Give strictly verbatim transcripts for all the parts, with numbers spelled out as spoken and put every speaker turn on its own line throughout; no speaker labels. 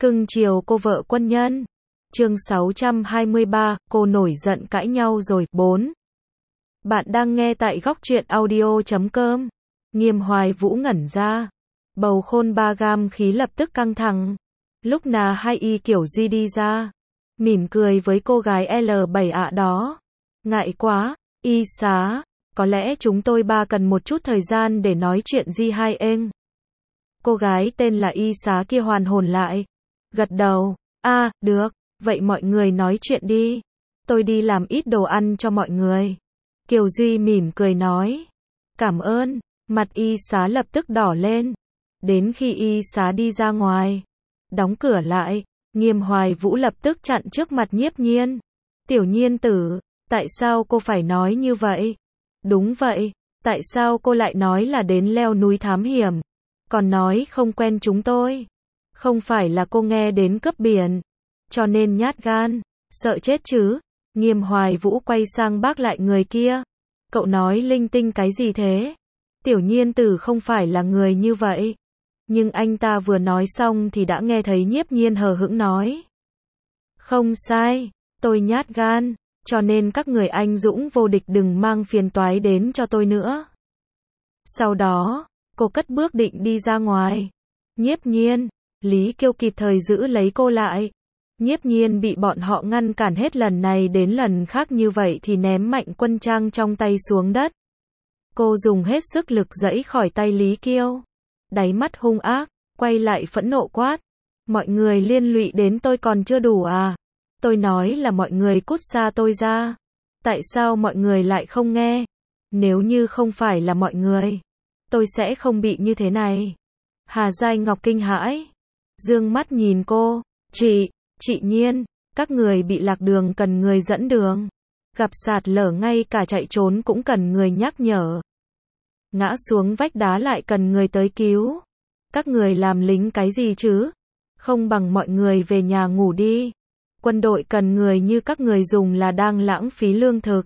Cưng chiều cô vợ quân nhân. Chương sáu trăm hai mươi ba, cô nổi giận cãi nhau rồi. bốn. Bạn đang nghe tại góc truyện audio chấm com. Nghiêm Hoài Vũ ngẩn ra. Bầu khôn ba gam khí lập tức căng thẳng. Lúc nà hai y kiểu Duy đi ra. Mỉm cười với cô gái L bảy ạ đó. Ngại quá, y xá. Có lẽ chúng tôi ba cần một chút thời gian để nói chuyện gì hai eng. Cô gái tên là y xá kia hoàn hồn lại. Gật đầu. A, à, được. Vậy mọi người nói chuyện đi. Tôi đi làm ít đồ ăn cho mọi người. Kiều Duy mỉm cười nói. Cảm ơn. Mặt y xá lập tức đỏ lên. Đến khi y xá đi ra ngoài, đóng cửa lại, Nghiêm Hoài Vũ lập tức chặn trước mặt Nhiếp Nhiên. Tiểu Nhiên tử, tại sao cô phải nói như vậy? Đúng vậy, tại sao cô lại nói là đến leo núi thám hiểm, còn nói không quen chúng tôi? Không phải là cô nghe đến cướp biển, cho nên nhát gan, sợ chết chứ? Nghiêm Hoài Vũ quay sang bác lại người kia. Cậu nói linh tinh cái gì thế? Tiểu Nhiên tử không phải là người như vậy. Nhưng anh ta vừa nói xong thì đã nghe thấy Nhiếp Nhiên hờ hững nói. Không sai, tôi nhát gan, cho nên các người anh dũng vô địch đừng mang phiền toái đến cho tôi nữa. Sau đó, cô cất bước định đi ra ngoài. Nhiếp Nhiên, Lý Kiêu kịp thời giữ lấy cô lại. Nhiếp Nhiên bị bọn họ ngăn cản hết lần này đến lần khác như vậy thì ném mạnh quân trang trong tay xuống đất. Cô dùng hết sức lực giãy khỏi tay Lý Kiêu. Đáy mắt hung ác, quay lại phẫn nộ quát. Mọi người liên lụy đến tôi còn chưa đủ à? Tôi nói là mọi người cút xa tôi ra. Tại sao mọi người lại không nghe? Nếu như không phải là mọi người, tôi sẽ không bị như thế này. Hà Giai Ngọc kinh hãi, dương mắt nhìn cô. Chị, chị Nhiên, các người bị lạc đường cần người dẫn đường. Gặp sạt lở ngay cả chạy trốn cũng cần người nhắc nhở. Ngã xuống vách đá lại cần người tới cứu. Các người làm lính cái gì chứ? Không bằng mọi người về nhà ngủ đi. Quân đội cần người như các người dùng là đang lãng phí lương thực.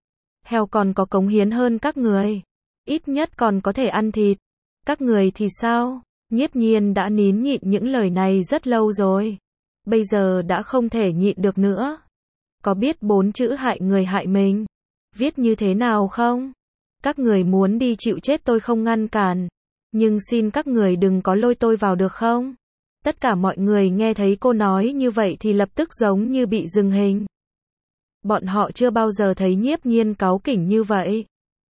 Heo còn có cống hiến hơn các người. Ít nhất còn có thể ăn thịt. Các người thì sao? Nhiếp Nhiên đã nín nhịn những lời này rất lâu rồi. Bây giờ đã không thể nhịn được nữa. Có biết bốn chữ hại người hại mình viết như thế nào không? Các người muốn đi chịu chết tôi không ngăn cản. Nhưng xin các người đừng có lôi tôi vào được không? Tất cả mọi người nghe thấy cô nói như vậy thì lập tức giống như bị dừng hình. Bọn họ chưa bao giờ thấy Nhiếp Nhiên cáu kỉnh như vậy.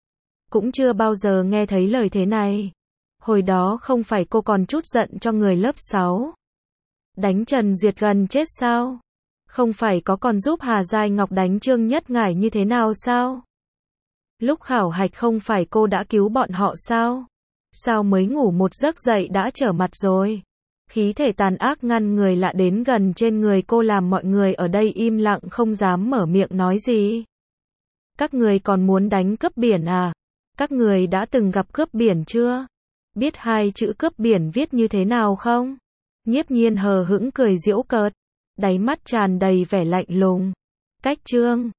Cũng chưa bao giờ nghe thấy lời thế này. Hồi đó không phải cô còn chút giận cho người lớp sáu. Đánh Trần Duyệt gần chết sao? Không phải có còn giúp Hà Giai Ngọc đánh Trương Nhất Ngải như thế nào sao? Lúc khảo hạch không phải cô đã cứu bọn họ sao? Sao mới ngủ một giấc dậy đã trở mặt rồi? Khí thể tàn ác ngăn người lạ đến gần trên người cô làm mọi người ở đây im lặng không dám mở miệng nói gì. Các người còn muốn đánh cướp biển à? Các người đã từng gặp cướp biển chưa? Biết hai chữ cướp biển viết như thế nào không? Nhiếp Nhiên hờ hững cười giễu cợt, đáy mắt tràn đầy vẻ lạnh lùng. Cách Trương